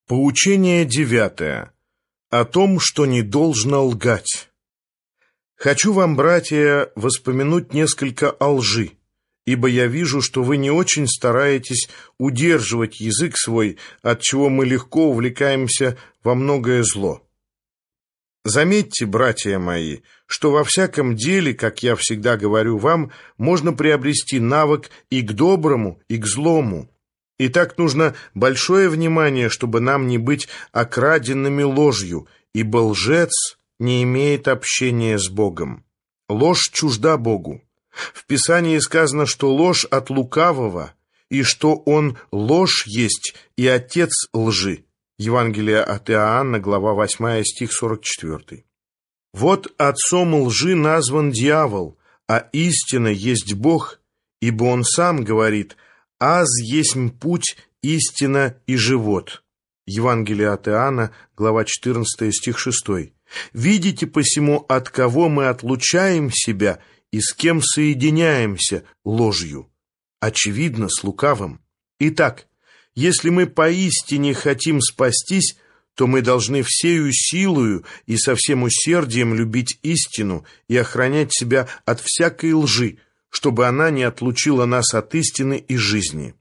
Поучение 9. О том, что не должно лгать. Хочу вам, братья, воспомянуть несколько о лжи, ибо я вижу, что вы не очень стараетесь удерживать язык свой, от чего мы легко увлекаемся во многое зло. Заметьте, братья мои, что во всяком деле, как я всегда говорю вам, можно приобрести навык и к доброму, и к злому. И так нужно большое внимание, чтобы нам не быть окраденными ложью, ибо лжец не имеет общения с Богом. Ложь чужда Богу. В Писании сказано, что ложь от лукавого, и что он ложь есть и отец лжи. Евангелие от Иоанна, глава 8, стих 44. Вот отцом лжи назван дьявол, а истина есть Бог, ибо он сам говорит: «Аз есмь путь, истина и живот». Евангелие от Иоанна, глава 14, стих 6. «Видите посему, от кого мы отлучаем себя и с кем соединяемся ложью? Очевидно, с лукавым. Итак, если мы поистине хотим спастись, то мы должны всею силою и со всем усердием любить истину и охранять себя от всякой лжи, чтобы она не отлучила нас от истины и жизни.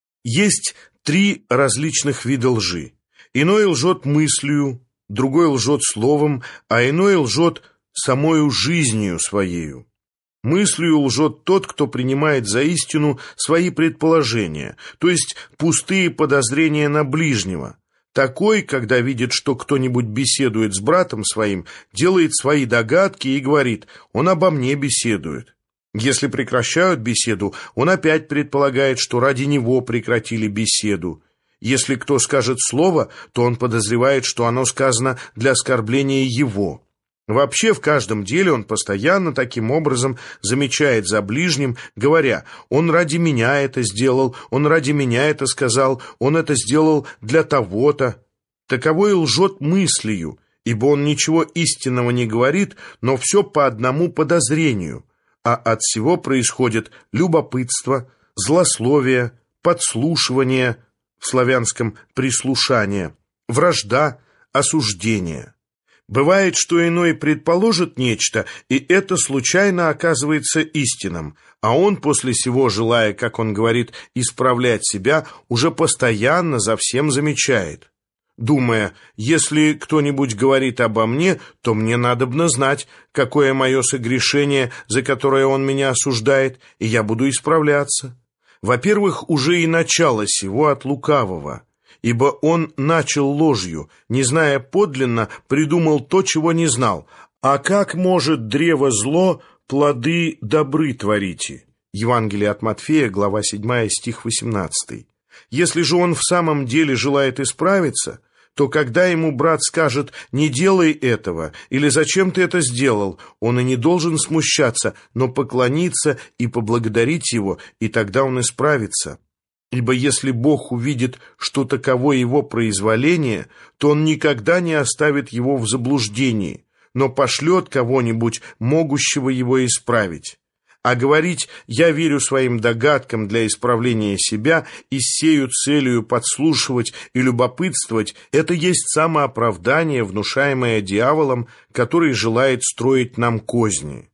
Есть 3 различных вида лжи. Иной лжет мыслью, другой лжет словом, а иной лжет самою жизнью своею. Мыслью лжет тот, кто принимает за истину свои предположения, то есть пустые подозрения на ближнего. Такой, когда видит, что кто-нибудь беседует с братом своим, делает свои догадки и говорит: «Он обо мне беседует». Если прекращают беседу, он опять предполагает, что ради него прекратили беседу. Если кто скажет слово, то он подозревает, что оно сказано для оскорбления его. Вообще, в каждом деле он постоянно таким образом замечает за ближним, говоря: «Он ради меня это сделал, он ради меня это сказал, он это сделал для того-то». Таковой лжет мыслью, ибо он ничего истинного не говорит, но все по одному подозрению. А от всего происходит любопытство, злословие, подслушивание, в славянском прислушание, вражда, осуждение. Бывает, что иной предположит нечто, и это случайно оказывается истинным, а он после сего, желая, как он говорит, исправлять себя, уже постоянно за всем замечает, думая: если кто-нибудь говорит обо мне, то мне надобно знать, какое мое согрешение, за которое он меня осуждает, и я буду исправляться. Во-первых, уже и начало сего от лукавого, ибо он начал ложью, не зная подлинно, придумал то, чего не знал. А как может древо зло плоды добры творите? Евангелие от Матфея, глава 7, стих 18. Если же он в самом деле желает исправиться, то когда ему брат скажет: «Не делай этого» или «Зачем ты это сделал?», он и не должен смущаться, но поклониться и поблагодарить его, и тогда он исправится. Ибо если Бог увидит, что таково его произволение, то он никогда не оставит его в заблуждении, но пошлет кого-нибудь, могущего его исправить. А говорить: «Я верю своим догадкам для исправления себя и с сею целью подслушивать и любопытствовать» — это есть самооправдание, внушаемое дьяволом, который желает строить нам козни.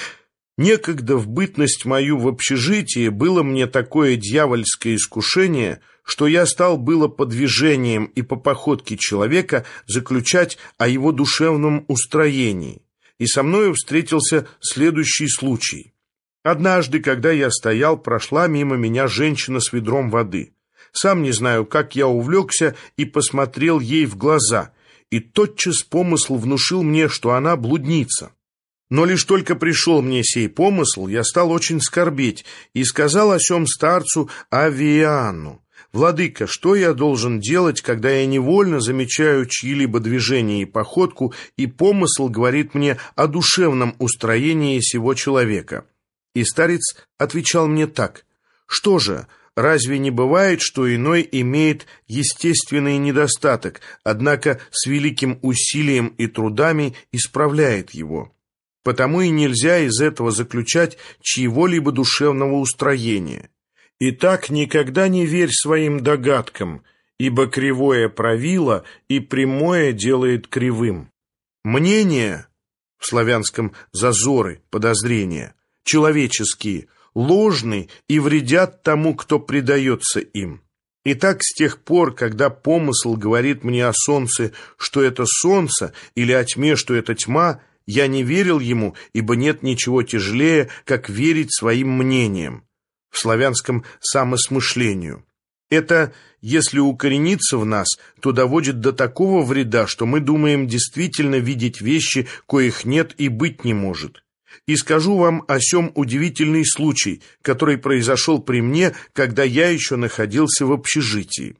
Некогда в бытность мою в общежитии было мне такое дьявольское искушение, что я стал было по движениям и по походке человека заключать о его душевном устроении. И со мною встретился следующий случай. Однажды, когда я стоял, прошла мимо меня женщина с ведром воды. Сам не знаю, как я увлекся и посмотрел ей в глаза, и тотчас помысл внушил мне, что она блудница. Но лишь только пришел мне сей помысл, я стал очень скорбеть и сказал о сем старцу Авиану: «Владыка, что я должен делать, когда я невольно замечаю чьи-либо движения и походку, и помысл говорит мне о душевном устроении сего человека?» И старец отвечал мне так: «Что же, разве не бывает, что иной имеет естественный недостаток, однако с великим усилием и трудами исправляет его? Потому и нельзя из этого заключать чьего-либо душевного устроения. Итак, никогда не верь своим догадкам, ибо кривое правило и прямое делает кривым. Мнения, в славянском зазоры, подозрения, человеческие, ложны и вредят тому, кто предается им. Итак, с тех пор, когда помысл говорит мне о солнце, что это солнце, или о тьме, что это тьма, я не верил ему, ибо нет ничего тяжелее, как верить своим мнениям, в славянском самосмышлению. Это, если укорениться в нас, то доводит до такого вреда, что мы думаем действительно видеть вещи, коих нет и быть не может. И скажу вам о сем удивительный случай, который произошел при мне, когда я еще находился в общежитии.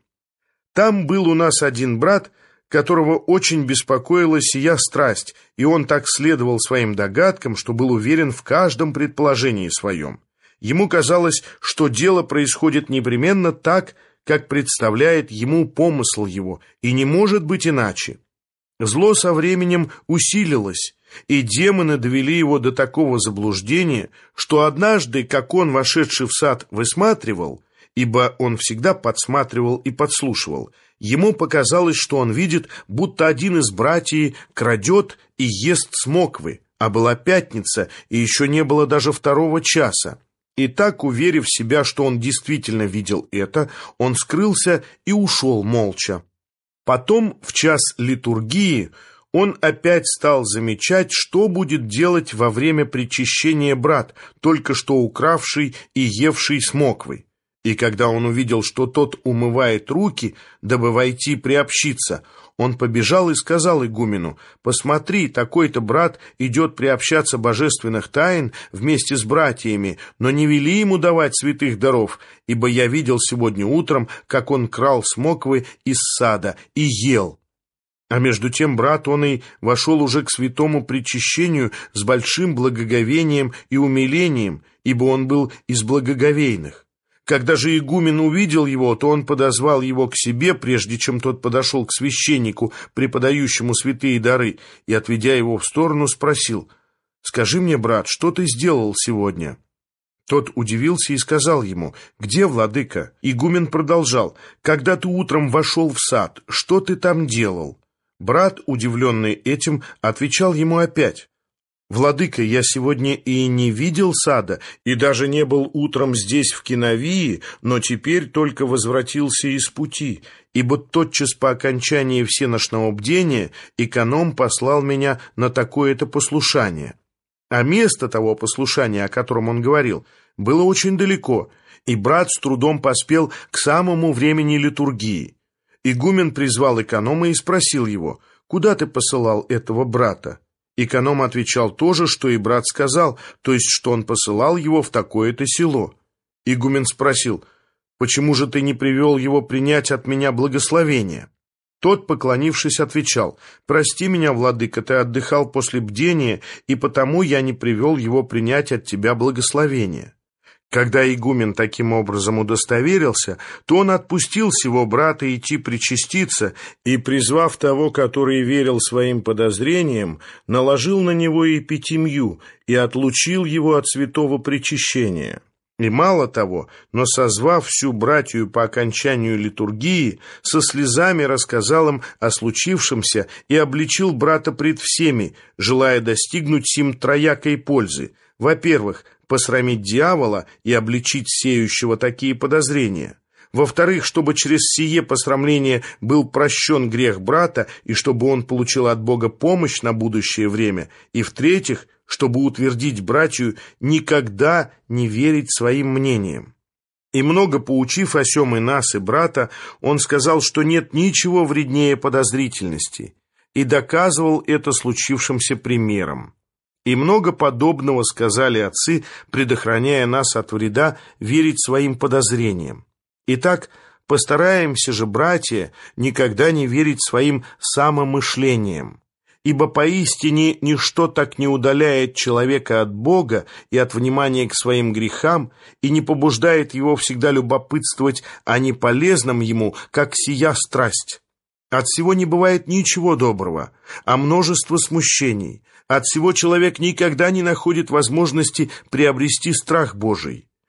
Там был у нас один брат, которого очень беспокоила сия страсть, и он так следовал своим догадкам, что был уверен в каждом предположении своем. Ему казалось, что дело происходит непременно так, как представляет ему помысл его, и не может быть иначе. Зло со временем усилилось, и демоны довели его до такого заблуждения, что однажды, как он, вошедший в сад, высматривал, ибо он всегда подсматривал и подслушивал, ему показалось, что он видит, будто один из братьев крадет и ест смоквы, а была пятница, и еще не было даже 2 часа. И так, уверив себя, что он действительно видел это, он скрылся и ушел молча. Потом, в час литургии, он опять стал замечать, что будет делать во время причащения брат, только что укравший и евший смоквы. И когда он увидел, что тот умывает руки, дабы войти приобщиться, он побежал и сказал игумену: «Посмотри, такой-то брат идет приобщаться божественных тайн вместе с братьями, но не вели ему давать святых даров, ибо я видел сегодня утром, как он крал смоквы из сада и ел». А между тем брат он и вошел уже к святому причащению с большим благоговением и умилением, ибо он был из благоговейных. Когда же игумен увидел его, то он подозвал его к себе, прежде чем тот подошел к священнику, преподающему святые дары, и, отведя его в сторону, спросил: «Скажи мне, брат, что ты сделал сегодня?» Тот удивился и сказал ему: «Где, владыка?» Игумен продолжал: «Когда ты утром вошел в сад, что ты там делал?» Брат, удивленный этим, отвечал ему опять: «Владыка, я сегодня и не видел сада, и даже не был утром здесь, в Киновии, но теперь только возвратился из пути, ибо тотчас по окончании всеношного бдения эконом послал меня на такое-то послушание». А место того послушания, о котором он говорил, было очень далеко, и брат с трудом поспел к самому времени литургии. Игумен призвал эконома и спросил его: «Куда ты посылал этого брата?» Эконом отвечал то же, что и брат сказал, то есть, что он посылал его в такое-то село. Игумен спросил: «Почему же ты не привел его принять от меня благословение?» Тот, поклонившись, отвечал: «Прости меня, владыка, ты отдыхал после бдения, и потому я не привел его принять от тебя благословение». Когда игумен таким образом удостоверился, то он отпустил сего брата идти причаститься и, призвав того, который верил своим подозрениям, наложил на него эпитимию и отлучил его от святого причащения. И мало того, но, созвав всю братью по окончанию литургии, со слезами рассказал им о случившемся и обличил брата пред всеми, желая достигнуть сим троякой пользы: во-первых, посрамить дьявола и обличить сеющего такие подозрения; во-вторых, чтобы через сие посрамление был прощен грех брата, и чтобы он получил от Бога помощь на будущее время; и в-третьих, чтобы утвердить братью никогда не верить своим мнениям. И много поучив о сем и нас, и брата, он сказал, что нет ничего вреднее подозрительности, и доказывал это случившимся примером. И много подобного сказали отцы, предохраняя нас от вреда верить своим подозрениям. Итак, постараемся же, братья, никогда не верить своим самомышлениям, ибо поистине ничто так не удаляет человека от Бога и от внимания к своим грехам, и не побуждает его всегда любопытствовать о неполезном ему, как сия страсть. От всего не бывает ничего доброго, а множество смущений. От всего человек никогда не находит возможности приобрести страх Божий.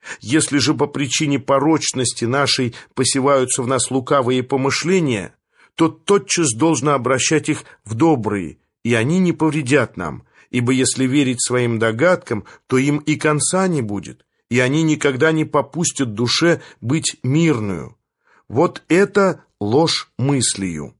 Если же по причине порочности нашей посеваются в нас лукавые помышления, то тотчас должно обращать их в добрые, и они не повредят нам, ибо если верить своим догадкам, то им и конца не будет, и они никогда не попустят душе быть мирную. Вот это ложь мыслию.